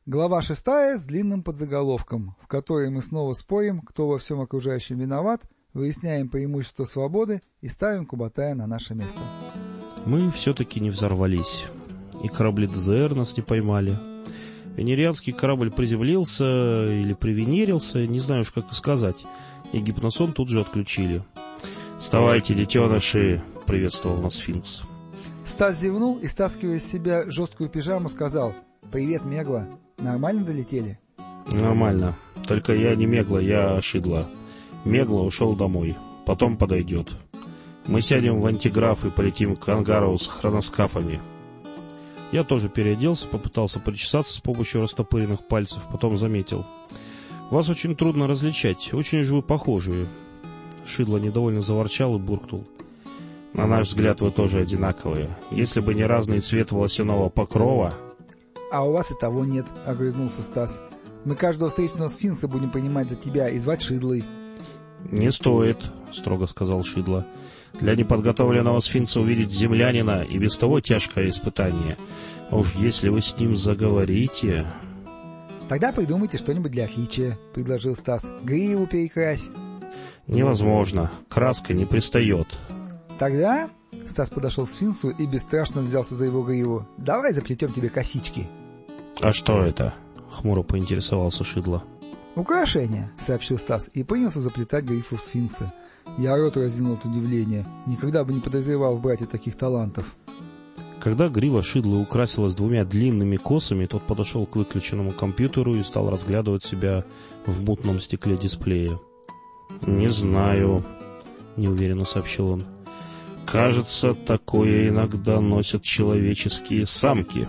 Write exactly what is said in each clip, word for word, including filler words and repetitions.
Глава шестая с длинным подзаголовком, в которой мы снова спорим, кто во всем окружающем виноват, выясняем преимущество свободы и ставим Кубатая на наше место. Мы все-таки не взорвались, и корабли ДЗР нас не поймали. Венерианский корабль приземлился или привенерился, не знаю уж как сказать, и гипносон тут же отключили. «Вставайте, детеныши!» — приветствовал нас Сфинкс. Стас зевнул и, стаскивая с себя жесткую пижаму, сказал: «Привет, Мегла. Нормально долетели?» «Нормально. Только я не Мегла, я Шидла. Мегла ушел домой. Потом подойдет. Мы сядем в антиграф и полетим к ангару с хроноскафами». Я тоже переоделся, попытался причесаться с помощью растопыренных пальцев, потом заметил: «Вас очень трудно различать, очень же вы похожие». Шидла недовольно заворчал и буркнул: «На наш взгляд, вы тоже одинаковые. Если бы не разный цвет волосяного покрова...» «А у вас и того нет», — огрызнулся Стас. «Мы каждого встречного сфинкса будем принимать за тебя и звать Шидлой». «Не стоит», — строго сказал Шидла. «Для неподготовленного сфинкса увидеть землянина и без того тяжкое испытание. А уж если вы с ним заговорите...» «Тогда придумайте что-нибудь для отличия», — предложил Стас. «Гриву перекрась». «Невозможно. Краска не пристает». «Тогда...» — Стас подошел к сфинксу и бесстрашно взялся за его гриву. «Давай заплетем тебе косички». «А что это?» — хмуро поинтересовался Шидла. «Украшение», — сообщил Стас и принялся заплетать грифу сфинкса. Я рот разинул от удивления. Никогда бы не подозревал в брате таких талантов. Когда грива Шидлы украсилась двумя длинными косами, тот подошел к выключенному компьютеру и стал разглядывать себя в мутном стекле дисплея. «Не знаю», — неуверенно сообщил он. «Кажется, такое иногда носят человеческие самки».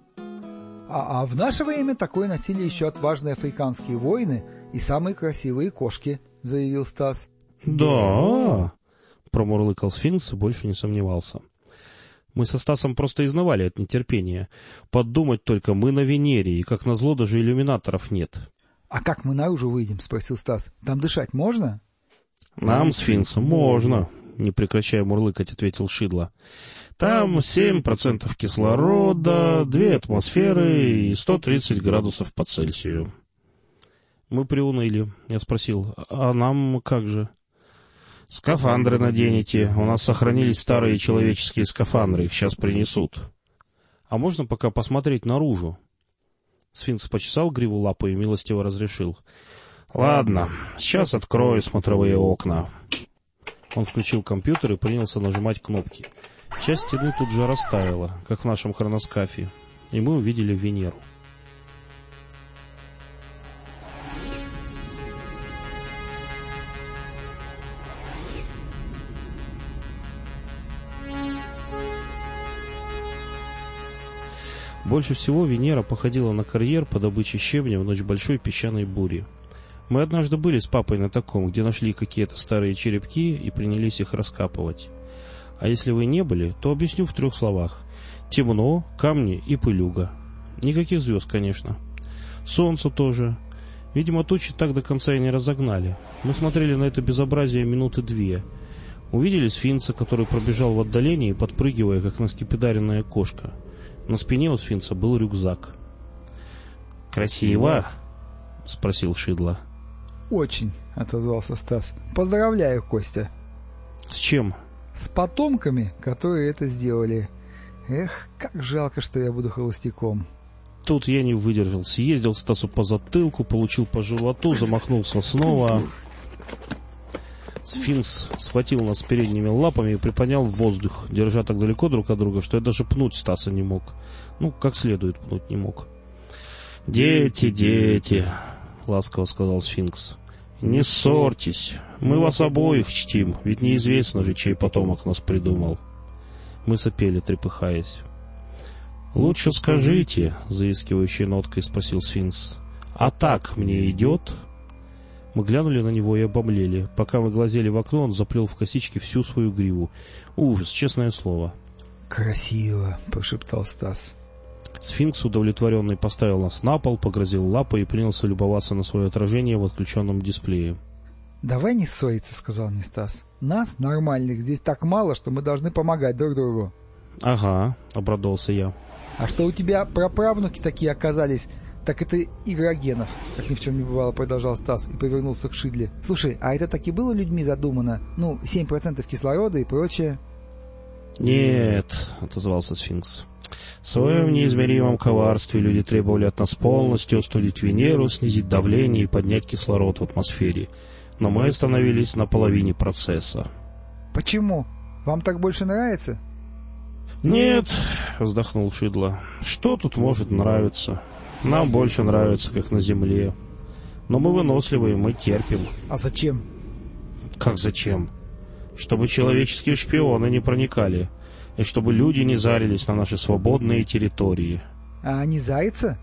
А, а в наше время такое носили еще отважные африканские воины и самые красивые кошки, — заявил Стас. «Да», — промурлыкал сфинкс и больше не сомневался. Мы со Стасом просто изнывали от нетерпения. Подумать только, мы на Венере, и, как назло, даже иллюминаторов нет. «А как мы наружу выйдем?» — спросил Стас. «Там дышать можно?» «Нам, сфинксам, можно», — не прекращая мурлыкать, ответил Шидла. «Там семь процентов кислорода, две атмосферы и сто тридцать градусов по Цельсию». Мы приуныли. Я спросил: «А нам как же?» «Скафандры наденете. У нас сохранились старые человеческие скафандры, их сейчас принесут». «А можно пока посмотреть наружу?» Сфинкс почесал гриву лапой и милостиво разрешил: «Ладно, сейчас открою смотровые окна». Он включил компьютер и принялся нажимать кнопки. Часть стены тут же растаяла, как в нашем хроноскафе, и мы увидели Венеру. Больше всего Венера походила на карьер по добыче щебня в ночь большой песчаной бури. Мы однажды были с папой на таком, где нашли какие-то старые черепки и принялись их раскапывать. А если вы не были, то объясню в трех словах. Темно, камни и пылюга. Никаких звезд, конечно. Солнце тоже. Видимо, тучи так до конца и не разогнали. Мы смотрели на это безобразие минуты две. Увидели сфинкса, который пробежал в отдалении, подпрыгивая, как наскепидаренная кошка. На спине у сфинкса был рюкзак. «Красиво?» — спросил Шидла. «Очень», — отозвался Стас. «Поздравляю, Костя». «С чем?» «С потомками, которые это сделали. Эх, как жалко, что я буду холостяком». Тут я не выдержал. Съездил Стасу по затылку, получил по животу, замахнулся снова. Сфинкс схватил нас передними лапами и приподнял в воздух, держа так далеко друг от друга, что я даже пнуть Стаса не мог. Ну, как следует пнуть не мог. «Дети, дети», — ласково сказал Сфинкс, — «не ссорьтесь. Мы вас обоих чтим, ведь неизвестно же, чей потомок нас придумал». Мы сопели, трепыхаясь. «Лучше скажите», — заискивающей ноткой спросил Сфинкс, — «а так мне идет?» Мы глянули на него и обомлели. Пока мы глазели в окно, он заплел в косички всю свою гриву. Ужас, честное слово. «Красиво», — прошептал Стас. Сфинкс, удовлетворенный, поставил нас на пол, погрозил лапой и принялся любоваться на свое отражение в отключенном дисплее. «Давай не ссориться», — сказал мне Стас. «Нас, нормальных, здесь так мало, что мы должны помогать друг другу». «Ага», — обрадовался я. «А что у тебя праправнуки такие оказались, Так это игра генов, как ни в чем не бывало, продолжал Стас и повернулся к Шидле. Слушай, а это так и было людьми задумано? Ну, семь процентов кислорода и прочее? Нет, отозвался Сфинкс. В своем неизмеримом коварстве люди требовали от нас полностью остудить Венеру, снизить давление и поднять кислород в атмосфере. Но мы остановились на половине процесса. Почему? Вам так больше нравится? Нет, вздохнул Шидло. Что тут может нравиться? Нам больше нравится, как на Земле. Но мы выносливые, мы терпим. А зачем? Как зачем? Чтобы человеческие шпионы не проникали, и чтобы люди не зарились на наши свободные территории. А они зарятся?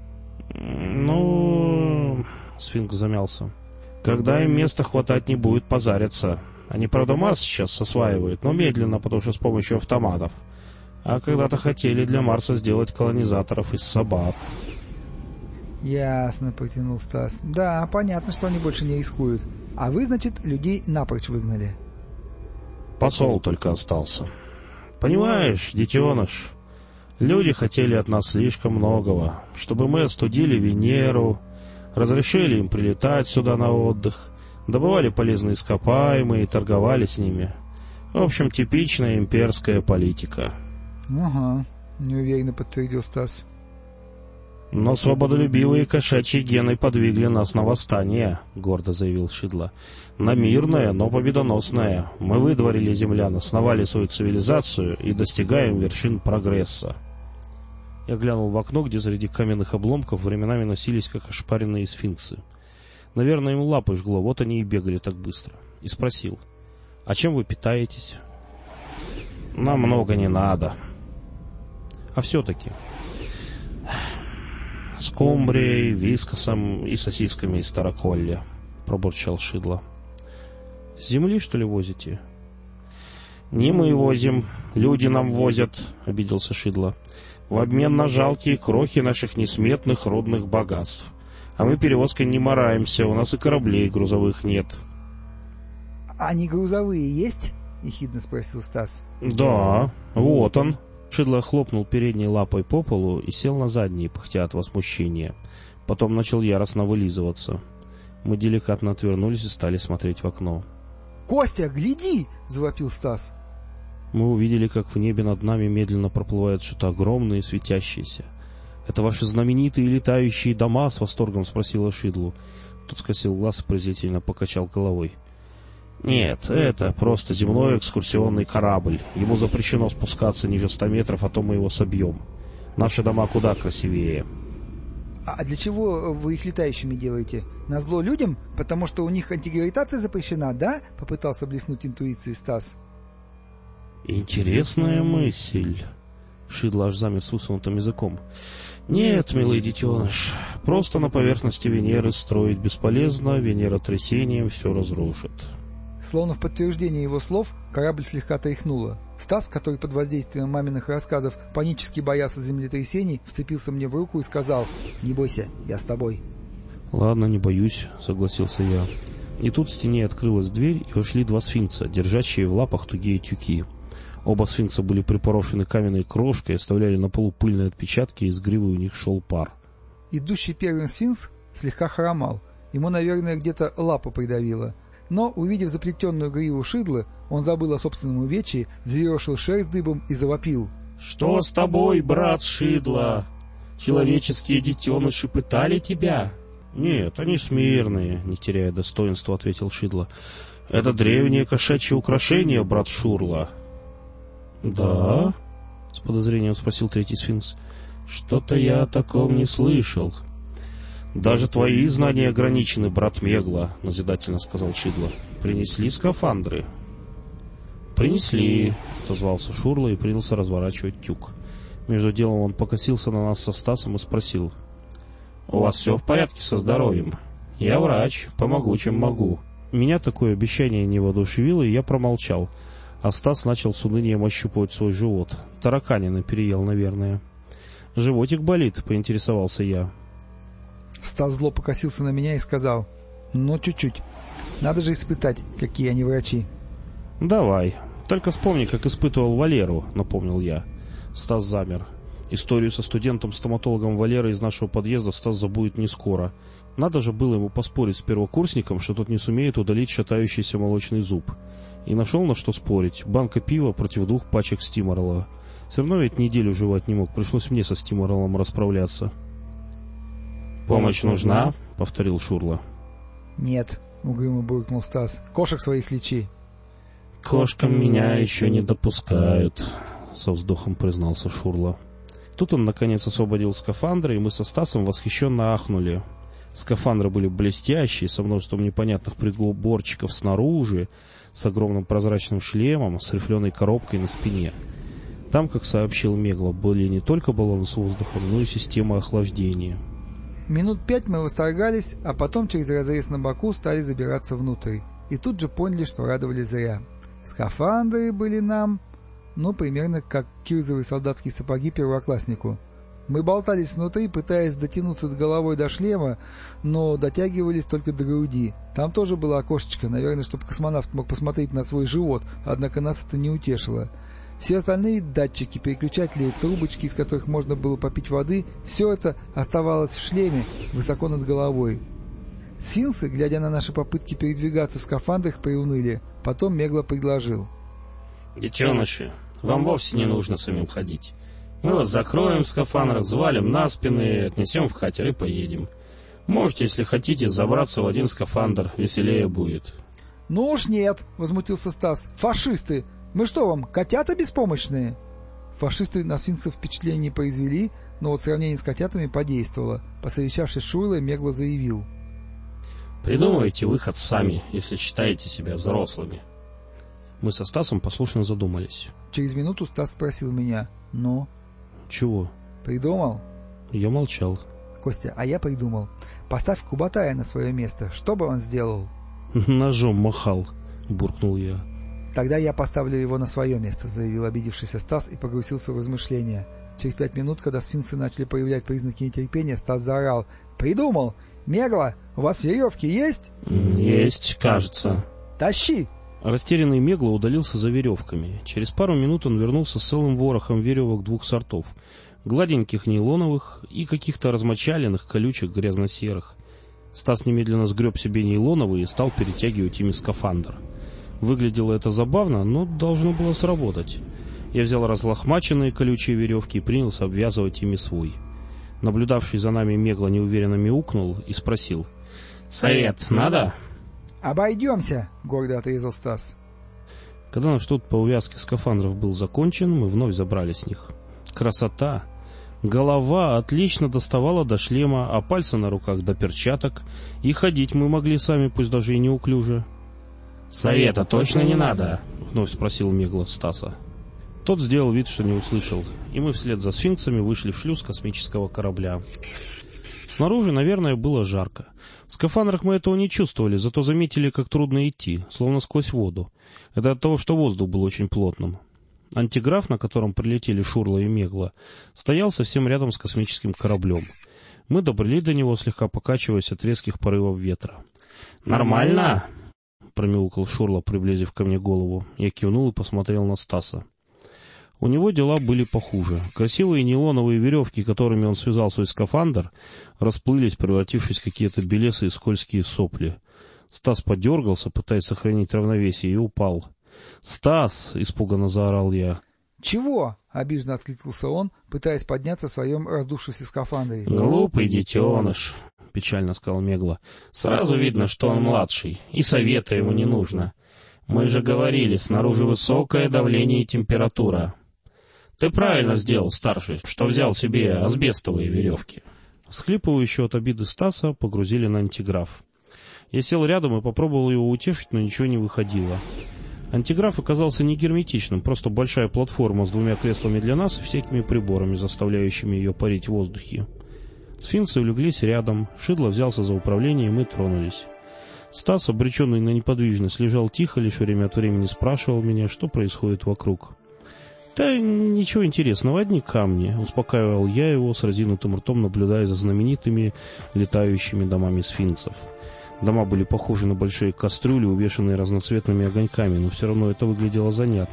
Ну... Сфинкс замялся. Когда им места хватать не будет, позарятся. Они, правда, Марс сейчас осваивают, но медленно, потому что с помощью автоматов. А когда-то хотели для Марса сделать колонизаторов из собак. Ясно, протянул Стас. Да, понятно, что они больше не рискуют. А вы, значит, людей напрочь выгнали. Посол только остался. Понимаешь, детеныш, люди хотели от нас слишком многого, чтобы мы остудили Венеру, разрешили им прилетать сюда на отдых, добывали полезные ископаемые и торговали с ними. В общем, типичная имперская политика. Ага, неуверенно подтвердил Стас. Но свободолюбивые кошачьи гены подвигли нас на восстание, гордо заявил Шидло. На мирное, но победоносное. Мы выдворили землян, основали свою цивилизацию и достигаем вершин прогресса. Я глянул в окно, где среди каменных обломков временами носились, как ошпаренные сфинксы. Наверное, им лапы жгло, вот они и бегали так быстро. И спросил: а чем вы питаетесь? Нам много не надо. А все-таки... скумбрией, вискосом и сосисками из тараколля, пробурчал Шидло. С земли, что ли, возите? Не мы возим, люди нам возят, обиделся Шидло, в обмен на жалкие крохи наших несметных рудных богатств. А мы перевозкой не мараемся, у нас и кораблей грузовых нет. Они грузовые есть? Ехидно спросил Стас. Да, вот он. Шидло хлопнул передней лапой по полу и сел на задние, пыхтя от возмущения. Потом начал яростно вылизываться. Мы деликатно отвернулись и стали смотреть в окно. «Костя, гляди!» — завопил Стас. Мы увидели, как в небе над нами медленно проплывает что-то огромное и светящееся. «Это ваши знаменитые летающие дома?» — с восторгом спросила Шидлу. Тот скосил глаз и презрительно покачал головой. «Нет, это просто земной экскурсионный корабль. Ему запрещено спускаться ниже ста метров, а то мы его собьем. Наши дома куда красивее». «А для чего вы их летающими делаете? Назло людям? Потому что у них антигравитация запрещена, да?» — попытался блеснуть интуицией Стас. «Интересная мысль». Шидло аж замер с высунутым языком. «Нет, милый детеныш, просто на поверхности Венеры строить бесполезно, Венера трясением все разрушит». Словно в подтверждение его слов, корабль слегка тряхнуло. Стас, который под воздействием маминых рассказов панически боялся землетрясений, вцепился мне в руку и сказал: «Не бойся, я с тобой». «Ладно, не боюсь», — согласился я. И тут в стене открылась дверь, и вошли два сфинкса, держащие в лапах тугие тюки. Оба сфинкса были припорошены каменной крошкой и оставляли на полу пыльные отпечатки, и из гривы у них шел пар. Идущий первым сфинкс слегка хромал. Ему, наверное, где-то лапу придавило. Но, увидев заплетенную гриву Шидлы, он забыл о собственном увечье, взъерошил шерсть дыбом и завопил: «Что с тобой, брат Шидла? Человеческие детеныши пытали тебя?» «Нет, они смирные», — не теряя достоинства, ответил Шидло. «Это древнее кошачье украшение, брат Шурла». «Да?» — с подозрением спросил третий сфинкс. «Что-то я о таком не слышал». «Даже твои знания ограничены, брат Мегла», — назидательно сказал Шидло. «Принесли скафандры?» «Принесли», — отозвался Шурла и принялся разворачивать тюк. Между делом он покосился на нас со Стасом и спросил: «У вас все в порядке со здоровьем? Я врач, помогу, чем могу». Меня такое обещание не воодушевило, и я промолчал. А Стас начал с унынием ощупывать свой живот. Тараканина переел, наверное. «Животик болит?» — поинтересовался я. Стас зло покосился на меня и сказал: «Ну, чуть-чуть. Надо же испытать, какие они врачи». «Давай. Только вспомни, как испытывал Валеру», — напомнил я. Стас замер. Историю со студентом-стоматологом Валерой из нашего подъезда Стас забудет не скоро. Надо же было ему поспорить с первокурсником, что тот не сумеет удалить шатающийся молочный зуб. И нашел на что спорить. Банка пива против двух пачек стиморола. Все равно ведь неделю жевать не мог, пришлось мне со стиморолом расправляться. «Помощь нужна?» — повторил Шурла. «Нет», — угрюмо буркнул Стас. «Кошек своих лечи». «Кошкам меня еще не допускают», — со вздохом признался Шурла. Тут он, наконец, освободил скафандры, и мы со Стасом восхищенно ахнули. Скафандры были блестящие, со множеством непонятных приборчиков снаружи, с огромным прозрачным шлемом, с рифленой коробкой на спине. Там, как сообщил Мегла, были не только баллоны с воздухом, но и система охлаждения. Минут пять мы восторгались, а потом через разрез на боку стали забираться внутрь. И тут же поняли, что радовались зря. Скафандры были нам, ну, примерно как кирзовые солдатские сапоги первокласснику. Мы болтались внутри, пытаясь дотянуться головой до шлема, но дотягивались только до груди. Там тоже было окошечко, наверное, чтобы космонавт мог посмотреть на свой живот, однако нас это не утешило. Все остальные датчики, переключатели, трубочки, из которых можно было попить воды, все это оставалось в шлеме, высоко над головой. Сфинксы, глядя на наши попытки передвигаться в скафандрах, приуныли. Потом Мегла предложил: «Детеныши, вам вовсе не нужно самим ходить. Мы вас закроем в скафандрах, завалим на спины, отнесем в катер и поедем. Можете, если хотите, забраться в один скафандр, веселее будет». «Ну уж нет», — возмутился Стас. «Фашисты! Мы что вам, котята беспомощные?» Фашисты на сфинксов впечатление не произвели, но вот сравнение с котятами подействовало. Посовещавшись с Шурлой, Мегла заявил: «Придумывайте выход сами, если считаете себя взрослыми». Мы со Стасом послушно задумались. Через минуту Стас спросил меня: «Ну?» «Чего?» «Придумал?» Я молчал. «Костя, а я придумал. Поставь Кубатая на свое место. Что бы он сделал?» «Ножом махал», — буркнул я. «Тогда я поставлю его на свое место», — заявил обидевшийся Стас и погрузился в размышления. Через пять минут, когда сфинксы начали проявлять признаки нетерпения, Стас заорал: «Придумал! Мегла, у вас веревки есть?» «Есть, кажется». «Тащи!» Растерянный Мегла удалился за веревками. Через пару минут он вернулся с целым ворохом веревок двух сортов. Гладеньких нейлоновых и каких-то размочаленных, колючих, грязно-серых. Стас немедленно сгреб себе нейлоновые и стал перетягивать ими скафандр. Выглядело это забавно, но должно было сработать. Я взял разлохмаченные колючие веревки и принялся обвязывать ими свой. Наблюдавший за нами Мегла неуверенно мяукнул и спросил: «Совет надо?» «Обойдемся», — гордо отрезал Стас. Когда наш труд по увязке скафандров был закончен, мы вновь забрали с них. Красота! Голова отлично доставала до шлема, а пальцы на руках до перчаток, и ходить мы могли сами, пусть даже и неуклюже. «Совета точно не надо?» — вновь спросил Мегла Стаса. Тот сделал вид, что не услышал, и мы вслед за сфинксами вышли в шлюз космического корабля. Снаружи, наверное, было жарко. В скафандрах мы этого не чувствовали, зато заметили, как трудно идти, словно сквозь воду. Это от того, что воздух был очень плотным. Антиграф, на котором прилетели Шурла и Мегла, стоял совсем рядом с космическим кораблем. Мы добрели до него, слегка покачиваясь от резких порывов ветра. «Нормально?» — промяукал Шурла, приблизив ко мне голову. Я кивнул и посмотрел на Стаса. У него дела были похуже. Красивые нейлоновые веревки, которыми он связал свой скафандр, расплылись, превратившись в какие-то белесые скользкие сопли. Стас подергался, пытаясь сохранить равновесие, и упал. «Стас!» — испуганно заорал я. «Чего?» — обиженно откликнулся он, пытаясь подняться в своем раздувшемся скафандре. «Глупый детеныш», — печально сказал Мегла. «Сразу видно, что он младший, и совета ему не нужно. Мы же говорили, снаружи высокое давление и температура. Ты правильно сделал, старший, что взял себе асбестовые веревки». Всхлипывающего от обиды Стаса погрузили на антиграф. Я сел рядом и попробовал его утешить, но ничего не выходило. Антиграф оказался не герметичным, просто большая платформа с двумя креслами для нас и всякими приборами, заставляющими ее парить в воздухе. Сфинксы улеглись рядом, Шидло взялся за управление, и мы тронулись. Стас, обреченный на неподвижность, лежал тихо, лишь время от времени спрашивал меня, что происходит вокруг. «Да ничего интересного, одни камни», — успокаивал я его, с разинутым ртом наблюдая за знаменитыми летающими домами сфинксов. Дома были похожи на большие кастрюли, увешанные разноцветными огоньками, но все равно это выглядело занятно.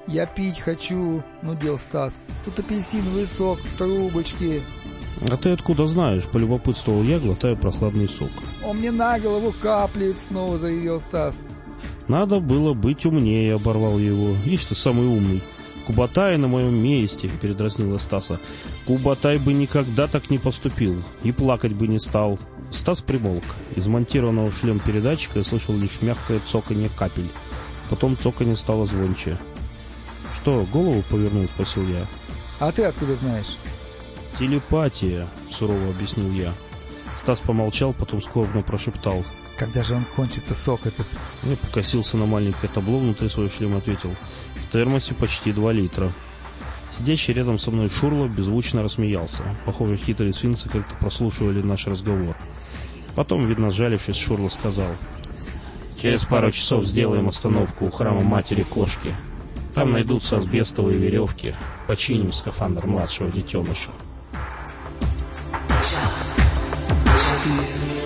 «Я пить хочу», — нудел Стас. «Тут апельсиновый сок в трубочке». «А ты откуда знаешь?» — полюбопытствовал я, глотая прохладный сок. «Он мне на голову каплет», — снова заявил Стас. «Надо было быть умнее», — оборвал его. «Ишь ты самый умный». «Кубатай на моем месте», — передразнила Стаса. «Кубатай бы никогда так не поступил и плакать бы не стал». Стас примолк. Из монтированного в шлем передатчика я слышал лишь мягкое цоканье капель. Потом цоканье стало звонче. «Что, голову повернул?» — спросил я. «А ты откуда знаешь?» «Телепатия», — сурово объяснил я. Стас помолчал, потом скорбно прошептал. «Когда же он кончится, сок этот?» Я покосился на маленькое табло внутри своего шлема, ответил. «В термосе почти два литра». Сидящий рядом со мной Шурла беззвучно рассмеялся. Похоже, хитрые сфинксы как-то прослушивали наш разговор. Потом, видно сжалившись, Шурла сказал. «Через пару часов сделаем остановку у храма Матери Кошки. Там найдутся асбестовые веревки. Починим скафандр младшего детеныша».